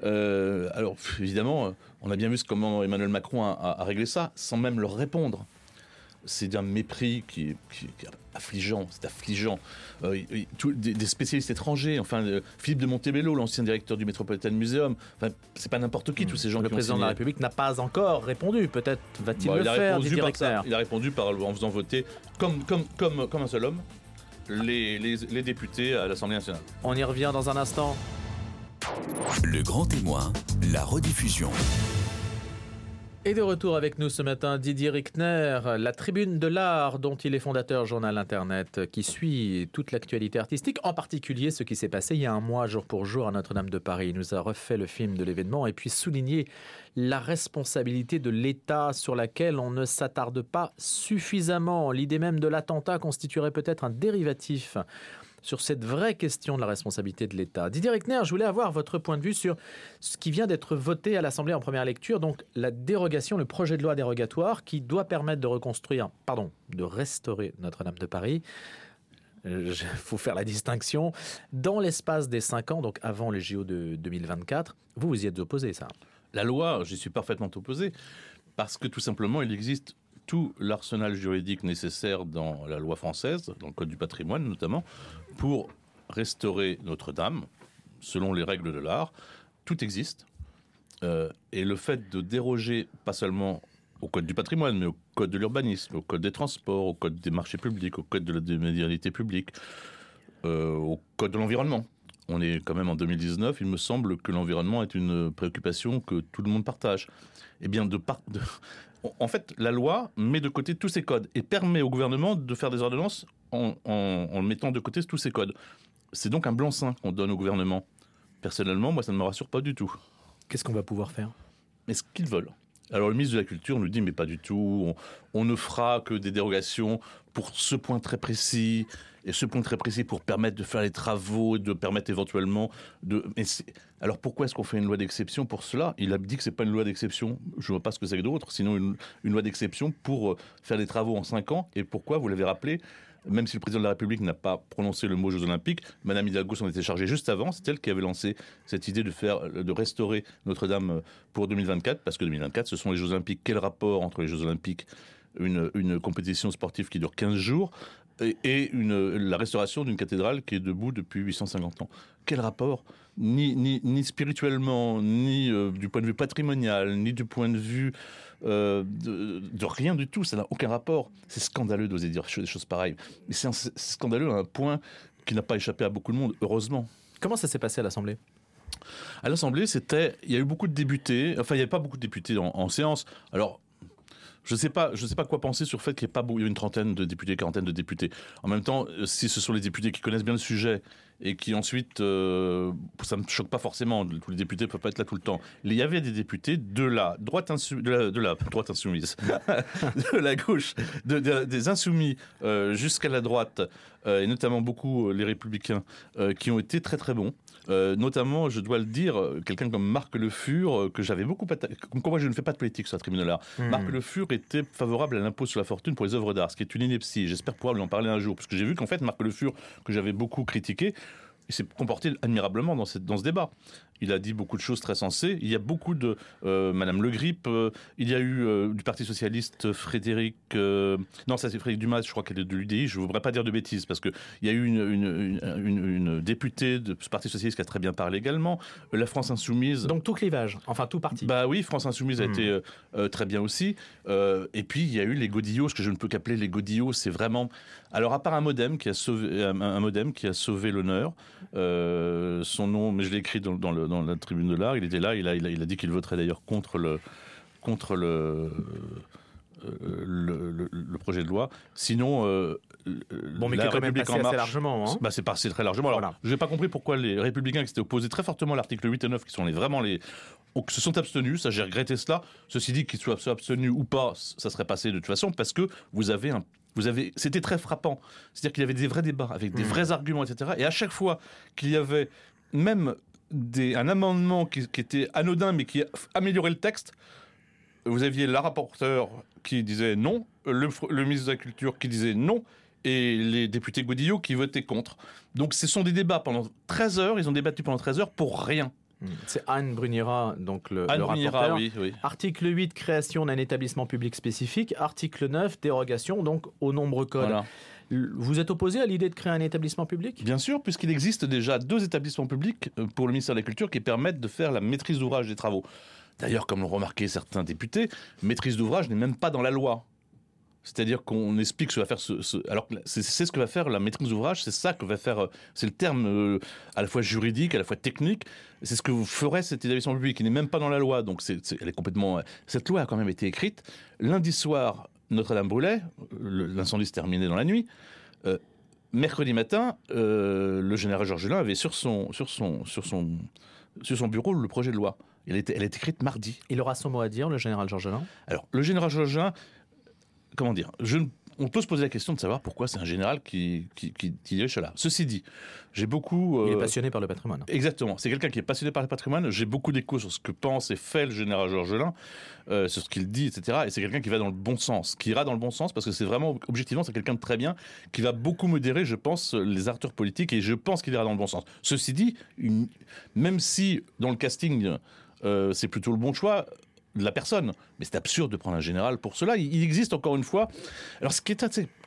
Euh, alors, évidemment, on a bien vu comment Emmanuel Macron a, a, a réglé ça, sans même leur répondre. C'est d'un mépris qui, qui, qui est affligeant, c'est affligeant. Euh, tout, des, des spécialistes étrangers, enfin euh, Philippe de Montebello, l'ancien directeur du Metropolitan Museum, enfin c'est pas n'importe qui, mmh. tous ces gens. Le qui président ont de la République n'a pas encore répondu. Peut-être va-t-il bon, le il faire, Didier Rickner. Il a répondu par, en faisant voter comme, comme, comme, comme un seul homme les, les, les députés à l'Assemblée nationale. On y revient dans un instant. Le grand témoin, la rediffusion. Et de retour avec nous ce matin, Didier Rickner, la Tribune de l'Art, dont il est fondateur, journal internet, qui suit toute l'actualité artistique, en particulier ce qui s'est passé il y a un mois, jour pour jour, à Notre-Dame de Paris. Il nous a refait le film de l'événement et puis souligné la responsabilité de l'État sur laquelle on ne s'attarde pas suffisamment. L'idée même de l'attentat constituerait peut-être un dérivatif sur cette vraie question de la responsabilité de l'État. Didier Rickner, je voulais avoir votre point de vue sur ce qui vient d'être voté à l'Assemblée en première lecture, donc la dérogation, le projet de loi dérogatoire qui doit permettre de reconstruire, pardon, de restaurer Notre-Dame de Paris. Il faut faire la distinction. Dans l'espace des cinq ans, donc avant les J O de deux mille vingt-quatre, vous, vous y êtes opposé, ça ? La loi, j'y suis parfaitement opposé, parce que tout simplement, il existe tout l'arsenal juridique nécessaire dans la loi française, dans le Code du patrimoine notamment, pour restaurer Notre-Dame, selon les règles de l'art. Tout existe. Euh, et le fait de déroger, pas seulement au code du patrimoine, mais au code de l'urbanisme, au code des transports, au code des marchés publics, au code de la démédialité publique, euh, au code de l'environnement. On est quand même en deux mille dix-neuf, il me semble que l'environnement est une préoccupation que tout le monde partage. Eh bien, de par... de... en fait, la loi met de côté tous ces codes et permet au gouvernement de faire des ordonnances en, en, en mettant de côté tous ces codes. C'est donc un blanc-seing qu'on donne au gouvernement. Personnellement, moi, ça ne me rassure pas du tout. Qu'est-ce qu'on va pouvoir faire ? Mais ce qu'ils veulent. Alors le ministre de la Culture nous dit, mais pas du tout, on, on ne fera que des dérogations pour ce point très précis, et ce point très précis pour permettre de faire les travaux, de permettre éventuellement de... Mais alors pourquoi est-ce qu'on fait une loi d'exception pour cela ? Il a dit que ce n'est pas une loi d'exception, je ne vois pas ce que c'est que d'autre, sinon une, une loi d'exception pour faire des travaux en cinq ans, et pourquoi, vous l'avez rappelé, même si le président de la République n'a pas prononcé le mot Jeux Olympiques, Madame Hidalgo s'en était chargée juste avant. C'est elle qui avait lancé cette idée de faire, de restaurer Notre-Dame pour deux mille vingt-quatre, parce que deux mille vingt-quatre, ce sont les Jeux Olympiques. Quel rapport entre les Jeux Olympiques, une, une compétition sportive qui dure quinze jours, et, et une, la restauration d'une cathédrale qui est debout depuis huit cent cinquante ans. Quel rapport ? Ni, ni, ni spirituellement, ni euh, du point de vue patrimonial, ni du point de vue euh, de, de rien du tout. Ça n'a aucun rapport. C'est scandaleux d'oser dire des choses pareilles. Mais c'est, un, c'est scandaleux à un point qui n'a pas échappé à beaucoup de monde, heureusement. Comment ça s'est passé à l'Assemblée ? À l'Assemblée, c'était, il y a eu beaucoup de députés. Enfin, il n'y avait pas beaucoup de députés en, en séance. Alors, je ne sais pas, je sais pas quoi penser sur le fait qu'il n'y ait pas il y a une trentaine de députés, quarantaine de députés. En même temps, si ce sont les députés qui connaissent bien le sujet et qui ensuite, euh, ça ne me choque pas forcément, tous les députés ne peuvent pas être là tout le temps. Il y avait des députés de la droite, insu, de, la, de la droite insoumise, de la gauche, de, de, des insoumis euh, jusqu'à la droite, euh, et notamment beaucoup euh, les républicains, euh, qui ont été très très bons. Euh, notamment, je dois le dire, quelqu'un comme Marc Le Fur, euh, que j'avais beaucoup... Pata- comme quoi, moi, je ne fais pas de politique sur la tribune-là. Mmh. Marc Le Fur était favorable à l'impôt sur la fortune pour les œuvres d'art, ce qui est une ineptie. J'espère pouvoir lui en parler un jour, parce que j'ai vu qu'en fait, Marc Le Fur, que j'avais beaucoup critiqué, il s'est comporté admirablement dans, cette, dans ce débat. Il a dit beaucoup de choses très sensées. Il y a beaucoup de... Euh, Madame Le Grip, euh, il y a eu euh, du Parti Socialiste, Frédéric... Euh, non, ça c'est Frédéric Dumas, je crois qu'elle est de l'U D I. Je ne voudrais pas dire de bêtises, parce qu'il y a eu une, une, une, une, une députée de ce Parti Socialiste qui a très bien parlé également. La France Insoumise... Donc tout clivage, enfin tout parti. Bah oui, France Insoumise a mmh. été euh, euh, très bien aussi. Euh, et puis il y a eu les godillots, ce que je ne peux qu'appeler les godillots, c'est vraiment... Alors à part un modem qui a sauvé, un, un modem qui a sauvé l'honneur, euh, son nom, mais je l'ai écrit dans, dans, le, dans la tribune de l'art, il était là, il a, il a, il a dit qu'il voterait d'ailleurs contre le, contre le, euh, le, le, le projet de loi. Sinon, euh, bon, mais qui est quand même passé assez largement. Hein. Bah, c'est passé très largement. Alors, voilà. Je n'ai pas compris pourquoi les Républicains qui s'étaient opposés très fortement à l'article huit et neuf, qui sont les, vraiment les... se sont abstenus, ça j'ai regretté cela. Ceci dit, qu'ils soient abstenus ou pas, ça serait passé de toute façon, parce que vous avez un... Vous avez, c'était très frappant. C'est-à-dire qu'il y avait des vrais débats, avec des mmh. vrais arguments, et cetera. Et à chaque fois qu'il y avait même des, un amendement qui, qui était anodin, mais qui améliorait le texte, vous aviez la rapporteure qui disait non, le, le ministre de la Culture qui disait non, et les députés Godillot qui votaient contre. Donc ce sont des débats pendant treize heures, ils ont débattu pendant treize heures pour rien. C'est Anne Bruniera, donc le, Anne le Bruniera, rapporteur. Oui, oui. Article huit, création d'un établissement public spécifique. Article neuf, dérogation donc aux nombreux codes. Voilà. Vous êtes opposé à l'idée de créer un établissement public ? Bien sûr, puisqu'il existe déjà deux établissements publics pour le ministère de la Culture qui permettent de faire la maîtrise d'ouvrage des travaux. D'ailleurs, comme l'ont remarqué certains députés, maîtrise d'ouvrage n'est même pas dans la loi. C'est-à-dire qu'on explique ce que va faire ce, ce alors c'est, c'est ce que va faire la maîtrise d'ouvrage, c'est ça que va faire, c'est le terme euh, à la fois juridique, à la fois technique, c'est ce que ferait cet établissement public qui n'est même pas dans la loi, donc c'est, c'est, elle est complètement, cette loi a quand même été écrite. Lundi soir, Notre-Dame brûlait, le, l'incendie se terminait dans la nuit. Euh, mercredi matin, euh, le général Georgelin avait sur son, sur son, sur son, sur son bureau le projet de loi. Elle était, elle est écrite mardi. Il aura son mot à dire, le général Georgelin ? Alors, le général Georgelin, comment dire, je, on peut se poser la question de savoir pourquoi c'est un général qui, qui, qui, qui dirige cela. Ceci dit, j'ai beaucoup... Euh, Il est passionné par le patrimoine. Exactement, c'est quelqu'un qui est passionné par le patrimoine. J'ai beaucoup d'échos sur ce que pense et fait le général Georgelin, euh, sur ce qu'il dit, et cetera. Et c'est quelqu'un qui va dans le bon sens, qui ira dans le bon sens, parce que c'est vraiment, objectivement, c'est quelqu'un de très bien, qui va beaucoup modérer, je pense, les acteurs politiques, et je pense qu'il ira dans le bon sens. Ceci dit, une, même si, dans le casting, euh, c'est plutôt le bon choix... de la personne. Mais c'est absurde de prendre un général pour cela. Il existe encore une fois... Alors ce qui est assez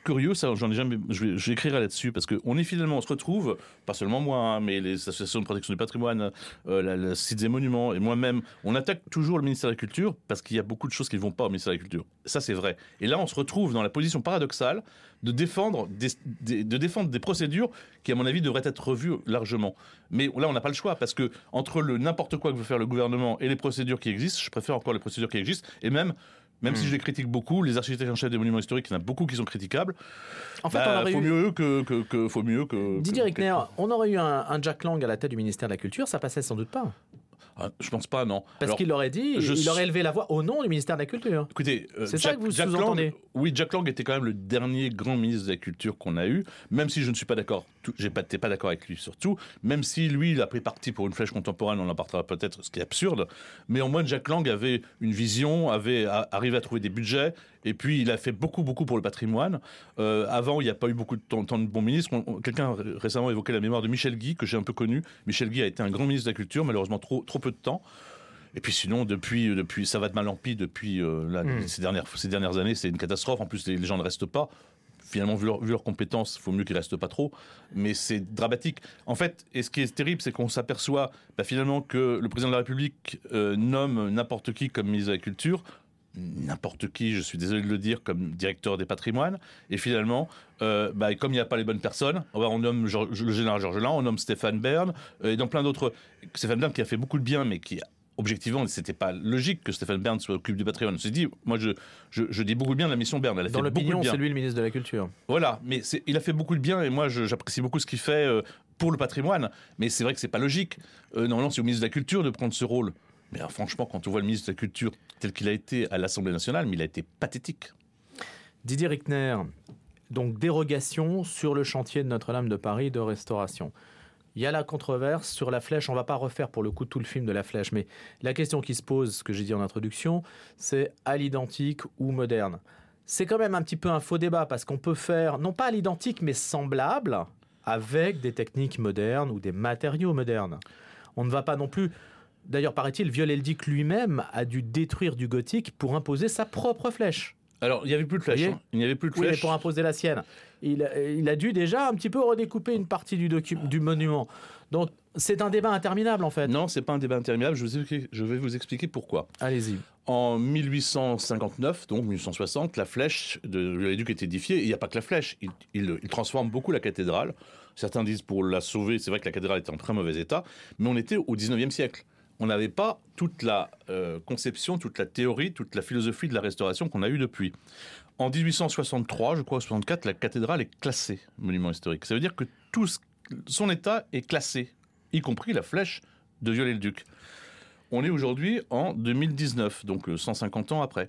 curieux, ça, j'en ai jamais, je vais, j'écrirai là-dessus, parce qu'on est finalement, on se retrouve, pas seulement moi, hein, mais les associations de protection du patrimoine, euh, la, la sites et monuments, et moi-même, on attaque toujours le ministère de la Culture, parce qu'il y a beaucoup de choses qui ne vont pas au ministère de la Culture. Ça, c'est vrai. Et là, on se retrouve dans la position paradoxale de défendre des, des, de défendre des procédures qui, à mon avis, devraient être revues largement. Mais là, on n'a pas le choix, parce que entre le n'importe quoi que veut faire le gouvernement et les procédures qui existent, je préfère encore les procédures qui existent, et même Même mmh. si je les critique beaucoup, les architectes en chef des monuments historiques, il y en a beaucoup qui sont critiquables. En fait, bah, on aurait faut eu... mieux que, que, que, faut mieux que. Didier que, Rickner, que... on aurait eu un, un Jack Lang à la tête du ministère de la Culture, ça passait sans doute pas. Ah, je pense pas, non. Parce Alors, qu'il aurait dit, je... il aurait élevé la voix au nom du ministère de la Culture. Écoutez, euh, c'est Jack, ça que vous Jack sous-entendez. Lang, oui, Jack Lang était quand même le dernier grand ministre de la Culture qu'on a eu, même si je ne suis pas d'accord, j'ai pas, pas d'accord avec lui surtout, même si lui, il a pris parti pour une flèche contemporaine, on en parlera peut-être, ce qui est absurde, mais au moins Jack Lang avait une vision, avait a, arrivé à trouver des budgets, et puis il a fait beaucoup, beaucoup pour le patrimoine. Euh, avant, il n'y a pas eu beaucoup de temps, temps de bons ministres. On, on, quelqu'un récemment évoquait la mémoire de Michel Guy, que j'ai un peu connu. Michel Guy a été un grand ministre de la Culture, malheureusement trop, trop peu de temps. Et puis sinon, depuis, depuis ça va de mal en pis depuis euh, là, mmh. ces, dernières, ces dernières années, c'est une catastrophe. En plus, les, les gens ne restent pas. Finalement, vu, leur, vu leurs compétences, il faut mieux qu'ils ne restent pas trop. Mais c'est dramatique. En fait, et ce qui est terrible, c'est qu'on s'aperçoit bah, finalement que le président de la République euh, nomme n'importe qui comme ministre de la Culture, n'importe qui, je suis désolé de le dire, comme directeur des patrimoines. Et finalement, euh, bah, comme il n'y a pas les bonnes personnes, on nomme Georges, le général Georges Lain, on nomme Stéphane Bern, euh, et dans plein d'autres... Stéphane Bern qui a fait beaucoup de bien, mais qui... Objectivement, c'était pas logique que Stéphane Bern s'occupe du patrimoine. Je me suis dit, moi, je, je, je dis beaucoup de bien de la mission Bern. Elle a Dans fait l'opinion, beaucoup de bien. c'est lui le ministre de la Culture. Voilà, mais c'est, il a fait beaucoup de bien et moi, je, j'apprécie beaucoup ce qu'il fait euh, pour le patrimoine. Mais c'est vrai que c'est pas logique. Euh, normalement, c'est au ministre de la Culture de prendre ce rôle. Mais alors, franchement, quand on voit le ministre de la Culture tel qu'il a été à l'Assemblée nationale, mais il a été pathétique. Didier Rickner, donc dérogation sur le chantier de Notre-Dame de Paris de restauration. Il y a la controverse sur la flèche. On ne va pas refaire pour le coup tout le film de la flèche, mais la question qui se pose, ce que j'ai dit en introduction, c'est à l'identique ou moderne. C'est quand même un petit peu un faux débat parce qu'on peut faire, non pas à l'identique, mais semblable, avec des techniques modernes ou des matériaux modernes. On ne va pas non plus... D'ailleurs, paraît-il, Viollet-le-Duc lui-même a dû détruire du gothique pour imposer sa propre flèche. Alors, il n'y avait plus de flèche. Hein. Il n'y avait plus de flèche. Oui, mais pour imposer la sienne. Il, il a dû déjà un petit peu redécouper une partie du, docu- du monument. Donc, c'est un débat interminable, en fait. Non, c'est pas un débat interminable. Je, vous ai, je vais vous expliquer pourquoi. Allez-y. En mille huit cent cinquante-neuf, donc mille huit cent soixante, la flèche de Viollet-le-Duc est édifiée. Il n'y a pas que la flèche. Il, il, il transforme beaucoup la cathédrale. Certains disent pour la sauver. C'est vrai que la cathédrale était en très mauvais état. Mais on était au dix-neuvième siècle. On n'avait pas toute la euh, conception, toute la théorie, toute la philosophie de la restauration qu'on a eue depuis. En dix-huit cent soixante-trois, je crois, soixante-quatre, la cathédrale est classée monument historique. Ça veut dire que tout son état est classé, y compris la flèche de Viollet-le-Duc. On est aujourd'hui en deux mille dix-neuf, donc cent cinquante ans après.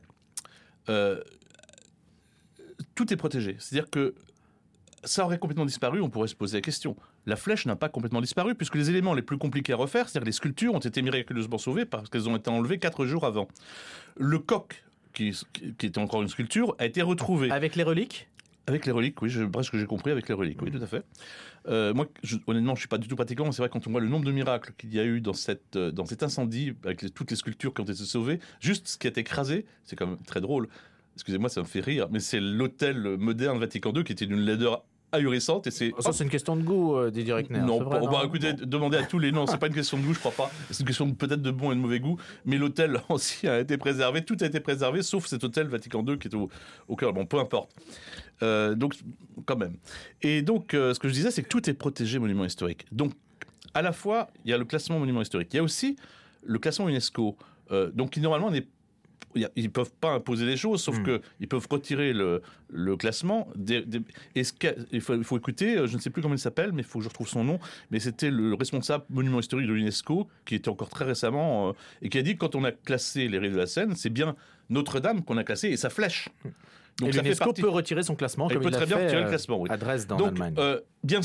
Euh, tout est protégé. C'est-à-dire que ça aurait complètement disparu, on pourrait se poser la question. La flèche n'a pas complètement disparu, puisque les éléments les plus compliqués à refaire, c'est-à-dire les sculptures, ont été miraculeusement sauvées parce qu'elles ont été enlevées quatre jours avant. Le coq, qui, qui était encore une sculpture, a été retrouvé. Avec les reliques ? Avec les reliques, oui, je, presque j'ai compris, avec les reliques, oui, tout à fait. Euh, moi, je, honnêtement, je ne suis pas du tout pratiquant, mais c'est vrai, quand on voit le nombre de miracles qu'il y a eu dans, cette, dans cet incendie, avec les, toutes les sculptures qui ont été sauvées, juste ce qui a été écrasé, c'est quand même très drôle. Excusez-moi, ça me fait rire, mais c'est l'hôtel moderne Vatican deux qui était d'une laideur ahurissante. Et c'est... Ça, c'est une question de goût, euh, Didier Rickner. Non, c'est vrai, pas, non bah, écoutez, demandez à tous les... Non, c'est pas une question de goût, je crois pas. C'est une question de, peut-être de bon et de mauvais goût. Mais l'hôtel ancien a été préservé, tout a été préservé, sauf cet hôtel Vatican deux qui est au, au cœur. Bon, peu importe. Euh, donc, quand même. Et donc, euh, ce que je disais, c'est que tout est protégé monument historique. Donc, à la fois, il y a le classement monument historique. Il y a aussi le classement UNESCO. Euh, donc, qui normalement n'est ils ne peuvent pas imposer les choses, sauf mmh. qu'ils peuvent retirer le, le classement. Des, des, et ce il, faut, il faut écouter, je ne sais plus comment il s'appelle, mais il faut que je retrouve son nom, mais c'était le responsable monument historique de l'UNESCO, qui était encore très récemment, euh, et qui a dit que quand on a classé les rues de la Seine, c'est bien Notre-Dame qu'on a classé et sa flèche. Donc et l'UNESCO partie... peut retirer son classement, comme il, il peut très a bien fait retirer le classement, oui. à Dresde, en Donc, Allemagne. Euh, bien sûr,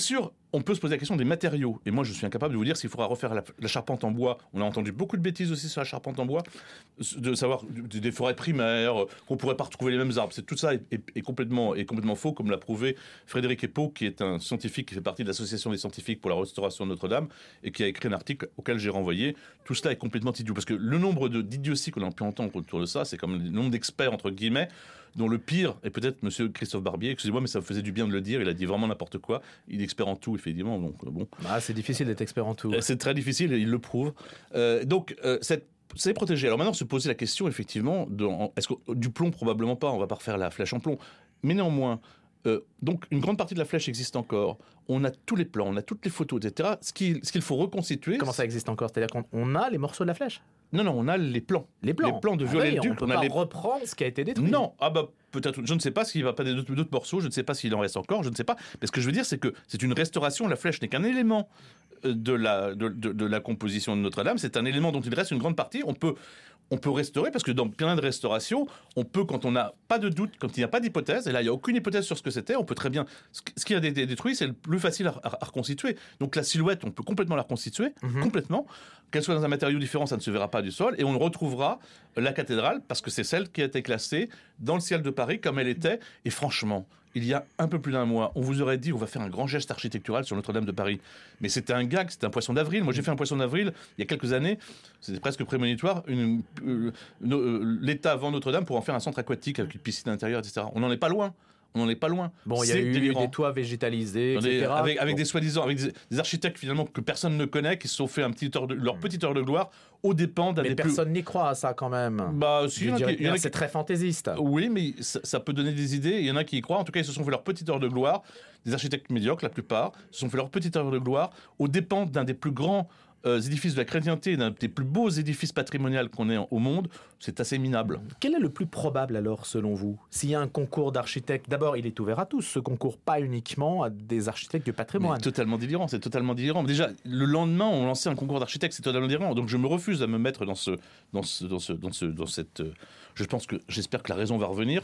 on peut se poser la question des matériaux. Et moi, je suis incapable de vous dire s'il faudra refaire la, la charpente en bois. On a entendu beaucoup de bêtises aussi sur la charpente en bois, de savoir des forêts primaires, qu'on ne pourrait pas retrouver les mêmes arbres. C'est, tout ça est, est, est, complètement, est complètement faux, comme l'a prouvé Frédéric Epault, qui est un scientifique qui fait partie de l'Association des scientifiques pour la restauration de Notre-Dame, et qui a écrit un article auquel j'ai renvoyé. Tout cela est complètement idiot. Parce que le nombre de, d'idioties qu'on a pu entendre autour de ça, c'est comme le nombre d'experts, entre guillemets, dont le pire est peut-être monsieur Christophe Barbier. Excusez-moi, mais ça me faisait du bien de le dire. Il a dit vraiment n'importe quoi. Il est expert en tout, effectivement. Donc, bon. Ah, c'est difficile d'être expert en tout. C'est très difficile et il le prouve. Euh, donc, euh, cette c'est protégé. Alors maintenant, se poser la question, effectivement, de, en, est-ce que du plomb, probablement pas. On va pas refaire la flèche en plomb. Mais néanmoins, euh, donc une grande partie de la flèche existe encore. On a tous les plans, on a toutes les photos, et cetera. Ce qu'il, ce qu'il faut reconstituer. Comment ça existe encore ? C'est-à-dire qu'on on a les morceaux de la flèche ? Non, non, on a les plans. Les plans, les plans de ah Viollet-le-Duc. Oui, on peut on pas a les... reprendre ce qui a été détruit. Non, ah bah peut-être. Je ne sais pas s'il va pas des d'autres, d'autres morceaux. Je ne sais pas s'il en reste encore. Je ne sais pas. Mais ce que je veux dire, c'est que c'est une restauration. La flèche n'est qu'un élément de la de, de, de la composition de Notre-Dame. C'est un élément dont il reste une grande partie. On peut on peut restaurer parce que dans plein de restaurations, on peut, quand on n'a pas de doute, quand il n'y a pas d'hypothèse, et là il n'y a aucune hypothèse sur ce que c'était, on peut très bien. Ce qui a été détruit, c'est le plus facile à, à, à reconstituer. Donc la silhouette, on peut complètement la reconstituer, mm-hmm. complètement. Qu'elle soit dans un matériau différent, ça ne se verra pas du sol, et on retrouvera la cathédrale parce que c'est celle qui a été classée dans le ciel de Paris comme elle était. Et franchement, il y a un peu plus d'un mois, on vous aurait dit on va faire un grand geste architectural sur Notre-Dame de Paris. Mais c'était un gag, c'était un poisson d'avril. Moi j'ai fait un poisson d'avril il y a quelques années, c'était presque prémonitoire, une, euh, euh, l'État vend Notre-Dame pour en faire un centre aquatique avec une piscine intérieure, et cetera. On n'en est pas loin. On n'en est pas loin. Bon, il y a eu délirant. Des toits végétalisés, et cetera. Avec, avec bon. des soi-disant, avec des, des architectes finalement que personne ne connaît, qui se sont fait un petit heure de, leur petite heure de gloire aux dépens d'un mais des personne plus... n'y croit à ça quand même. Bah, si, il y en a qui, il y en a qui... c'est très fantaisiste. Oui, mais ça, ça peut donner des idées. Il y en a qui y croient. En tout cas, ils se sont fait leur petite heure de gloire. Des architectes médiocres, la plupart, se sont fait leur petite heure de gloire aux dépens d'un des plus grands Euh, édifices de la chrétienté, d'un des plus beaux édifices patrimoniaux qu'on ait au monde. C'est assez minable. Quel est le plus probable alors, selon vous ? S'il y a un concours d'architectes, d'abord, il est ouvert à tous, ce concours, pas uniquement à des architectes de patrimoine. Mais totalement délirant, c'est totalement délirant. Déjà, le lendemain, on lançait un concours d'architectes, c'est totalement délirant. Donc je me refuse à me mettre dans ce, dans ce, dans ce, dans ce, dans cette. Euh, je pense que, j'espère que la raison va revenir.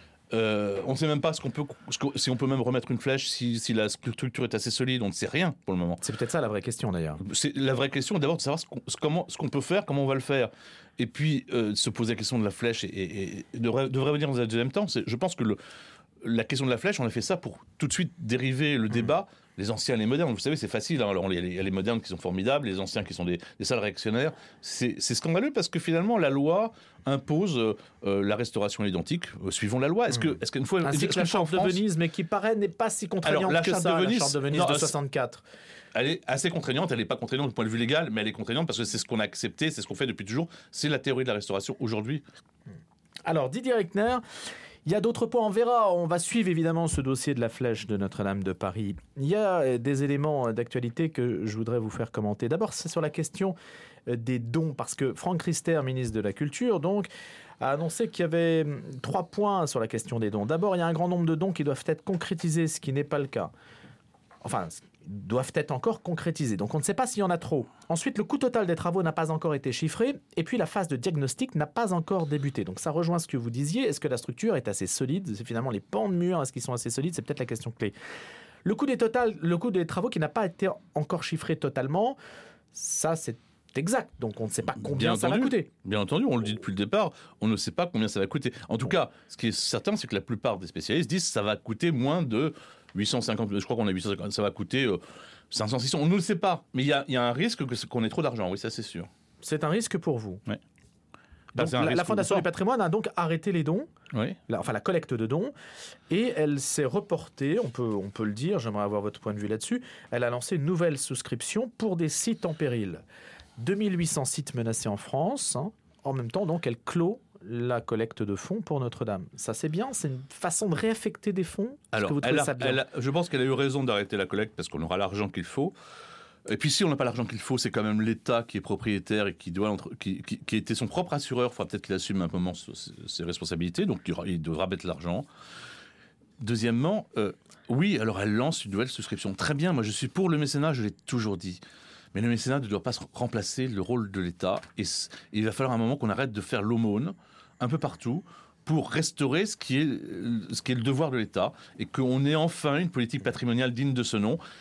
Euh, on ne sait même pas ce qu'on peut, ce que, si on peut même remettre une flèche, si, si la structure est assez solide, on ne sait rien pour le moment. C'est peut-être ça la vraie question d'ailleurs. C'est la vraie question d'abord de savoir ce qu'on, ce, comment, ce qu'on peut faire, comment on va le faire. Et puis euh, se poser la question de la flèche et, et, et devrait, devrait venir dans un deuxième temps. C'est, je pense que le, la question de la flèche, on a fait ça pour tout de suite dériver le débat. Mmh. Les anciens, les modernes, vous savez, c'est facile. Hein. Alors, il y a les modernes qui sont formidables, les anciens qui sont des, des sales réactionnaires. C'est, c'est scandaleux parce que finalement, la loi impose euh, la restauration à l'identique. Euh, suivons la loi. Est-ce que, est-ce qu'une fois, ainsi que la charte de Venise, mais qui paraît n'est pas si contraignante Alors, la que ça, de Venise, la charte de Venise non, de soixante-quatre. Elle est assez contraignante. Elle n'est pas contraignante du point de vue légal, mais elle est contraignante parce que c'est ce qu'on a accepté, c'est ce qu'on fait depuis toujours. C'est la théorie de la restauration aujourd'hui. Alors, Didier Reckner. Il y a d'autres points, on verra. On va suivre évidemment ce dossier de la flèche de Notre-Dame de Paris. Il y a des éléments d'actualité que je voudrais vous faire commenter. D'abord, c'est sur la question des dons, parce que Franck Riester, ministre de la Culture, donc, a annoncé qu'il y avait trois points sur la question des dons. D'abord, il y a un grand nombre de dons qui doivent être concrétisés, ce qui n'est pas le cas. Enfin, doivent être encore concrétisés. Donc on ne sait pas s'il y en a trop. Ensuite, le coût total des travaux n'a pas encore été chiffré. Et puis la phase de diagnostic n'a pas encore débuté. Donc ça rejoint ce que vous disiez. Est-ce que la structure est assez solide ? C'est finalement les pans de mur, est-ce qu'ils sont assez solides ? C'est peut-être la question clé. Le coût des, total, le coût des travaux qui n'a pas été encore chiffré totalement, ça c'est exact. Donc on ne sait pas combien bien ça entendu, va coûter. Bien entendu, on le dit depuis le départ, on ne sait pas combien ça va coûter. En tout cas, ce qui est certain, c'est que la plupart des spécialistes disent que ça va coûter moins de huit cent cinquante, je crois qu'on a huit cent cinquante, ça va coûter euh, cinq cents, six cents, on ne le sait pas. Mais il y, y a un risque que, qu'on ait trop d'argent, oui, ça c'est sûr. C'est un risque pour vous. Oui. Donc, bah, la, la Fondation du patrimoine a donc arrêté les dons, oui. la, enfin la collecte de dons, et elle s'est reportée, on peut, on peut le dire, j'aimerais avoir votre point de vue là-dessus, elle a lancé une nouvelle souscription pour des sites en péril. deux mille huit cents sites menacés en France, hein. En même temps donc elle clôt la collecte de fonds pour Notre-Dame. Ça c'est bien, c'est une façon de réaffecter des fonds. Alors, que vous trouvez elle a, ça bien elle a, je pense qu'elle a eu raison d'arrêter la collecte parce qu'on aura l'argent qu'il faut. Et puis si on n'a pas l'argent qu'il faut, c'est quand même l'État qui est propriétaire et qui doit, qui, qui, qui était son propre assureur. Il faudra peut-être qu'il assume un moment ses responsabilités, donc il devra mettre l'argent. Deuxièmement, euh, oui, alors elle lance une nouvelle souscription. Très bien, moi je suis pour le mécénat, je l'ai toujours dit. Mais le mécénat ne doit pas remplacer le rôle de l'État. Et il va falloir un moment qu'on arrête de faire l'aumône un peu partout pour restaurer ce qui est, ce qui est le devoir de l'État et qu'on ait enfin une politique patrimoniale digne de ce nom.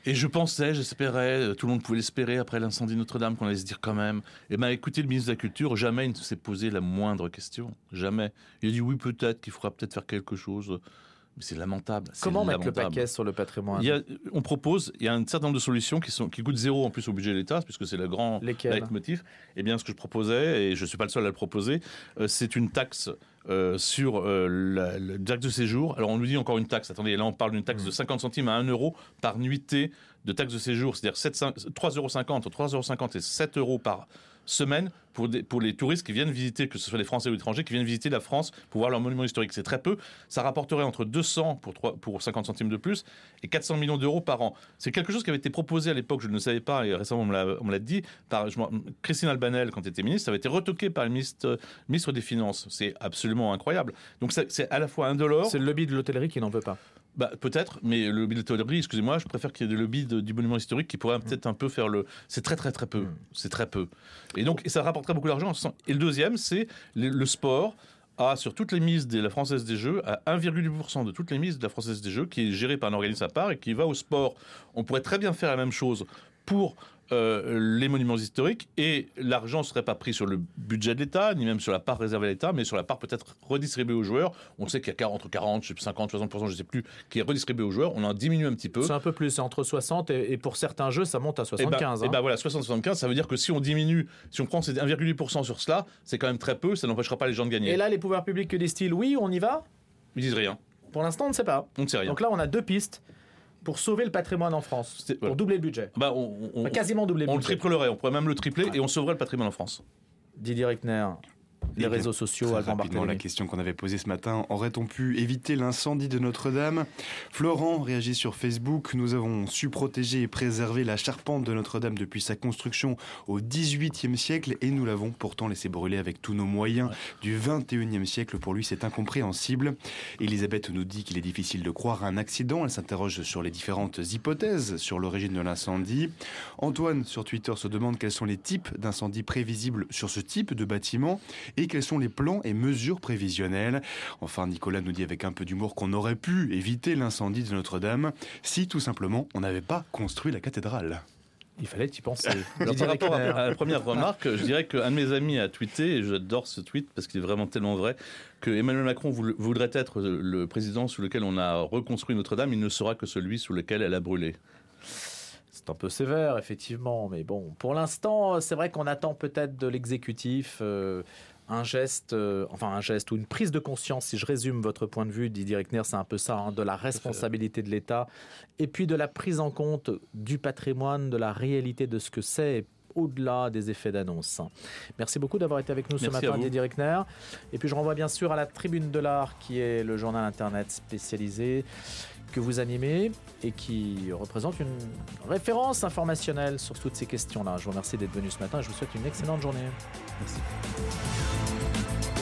Et je pensais, j'espérais, tout le monde pouvait l'espérer après l'incendie de Notre-Dame, qu'on allait se dire quand même. Et bien, écoutez, le ministre de la Culture, jamais il ne s'est posé la moindre question. Jamais. Il a dit oui, peut-être, qu'il faudra peut-être faire quelque chose. Mais c'est lamentable. C'est Comment lamentable. mettre le paquet sur le patrimoine? il y a, On propose, il y a un certain nombre de solutions qui, sont, qui coûtent zéro en plus au budget de l'État, puisque c'est le grand leitmotiv. Eh bien, ce que je proposais, et je ne suis pas le seul à le proposer, euh, c'est une taxe euh, sur euh, la, la taxe de séjour. Alors, on nous dit encore une taxe. Attendez, là, on parle d'une taxe mmh. de cinquante centimes à un euro par nuitée de taxe de séjour, c'est-à-dire trois euros cinquante, trois euros cinquante et sept euros par semaine pour, des, pour les touristes qui viennent visiter, que ce soit les Français ou les étrangers, qui viennent visiter la France pour voir leurs monuments historiques. C'est très peu. Ça rapporterait entre deux cents pour, trois, pour cinquante centimes de plus et quatre cents millions d'euros par an. C'est quelque chose qui avait été proposé à l'époque, je ne le savais pas, et récemment on me l'a, on me l'a dit, par je, Christine Albanel quand elle était ministre, ça avait été retoqué par le ministre, ministre des Finances. C'est absolument incroyable. Donc ça, c'est à la fois indolore... C'est le lobby de l'hôtellerie qui n'en veut pas. Bah, peut-être, mais le lobby de l'hôtellerie, excusez-moi, je préfère qu'il y ait des lobbies de, du monument historique qui pourraient mmh. peut-être un peu faire le... C'est très très très peu, mmh. c'est très peu. Et donc, et ça rapporterait beaucoup d'argent. Et le deuxième, c'est le, le sport a, sur toutes les mises de la Française des Jeux, à un virgule huit pour cent de toutes les mises de la Française des Jeux, qui est gérée par un organisme à part et qui va au sport. On pourrait très bien faire la même chose pour... Euh, les monuments historiques, et l'argent ne serait pas pris sur le budget de l'État, ni même sur la part réservée à l'État, mais sur la part peut-être redistribuée aux joueurs. On sait qu'il y a entre quarante, cinquante, soixante pour cent, je ne sais plus, qui est redistribué aux joueurs. On en diminue un petit peu. C'est un peu plus, c'est entre soixante et, et pour certains jeux, ça monte à soixante-quinze. Et bien hein. ben voilà, soixante soixante-quinze, ça veut dire que si on diminue, si on prend ces un virgule huit pour cent sur cela, c'est quand même très peu, ça n'empêchera pas les gens de gagner. Et là, les pouvoirs publics, que disent-ils? Oui, on y va? Ils disent rien. Pour l'instant, on ne sait pas. On ne sait rien. Donc là, on a deux pistes pour sauver le patrimoine en France, pour voilà. doubler le budget. Bah on, on, enfin, quasiment doubler le on budget. On le triplerait, on pourrait même le tripler ouais. et on sauverait le patrimoine en France. Didier Reckner, les réseaux sociaux, Alban Barthélémy. La question qu'on avait posée ce matin, aurait-on pu éviter l'incendie de Notre-Dame? Florent réagit sur Facebook. Nous avons su protéger et préserver la charpente de Notre-Dame depuis sa construction au dix-huitième siècle et nous l'avons pourtant laissé brûler avec tous nos moyens ouais. du vingt et unième siècle. Pour lui, c'est incompréhensible. Elisabeth nous dit qu'il est difficile de croire à un accident. Elle s'interroge sur les différentes hypothèses sur l'origine de l'incendie. Antoine, sur Twitter, se demande quels sont les types d'incendies prévisibles sur ce type de bâtiment et quels sont les plans et mesures prévisionnelles. Enfin, Nicolas nous dit avec un peu d'humour qu'on aurait pu éviter l'incendie de Notre-Dame si tout simplement on n'avait pas construit la cathédrale. Il fallait y penser. Alors, par rapport à la première remarque, je dirais qu'un de mes amis a tweeté, et j'adore ce tweet parce qu'il est vraiment tellement vrai, que Emmanuel Macron voudrait être le président sous lequel on a reconstruit Notre-Dame, il ne sera que celui sous lequel elle a brûlé. C'est un peu sévère, effectivement, mais bon, pour l'instant, c'est vrai qu'on attend peut-être de l'exécutif euh, un geste, euh, enfin un geste ou une prise de conscience, si je résume votre point de vue, Didier Reckner, c'est un peu ça, hein, de la responsabilité de l'État, et puis de la prise en compte du patrimoine, de la réalité de ce que c'est, au-delà des effets d'annonce. Merci beaucoup d'avoir été avec nous ce Merci matin, Didier Reckner. Et puis je renvoie bien sûr à la Tribune de l'Art, qui est le journal internet spécialisé que vous animez et qui représente une référence informationnelle sur toutes ces questions-là. Je vous remercie d'être venu ce matin et je vous souhaite une excellente journée. Merci.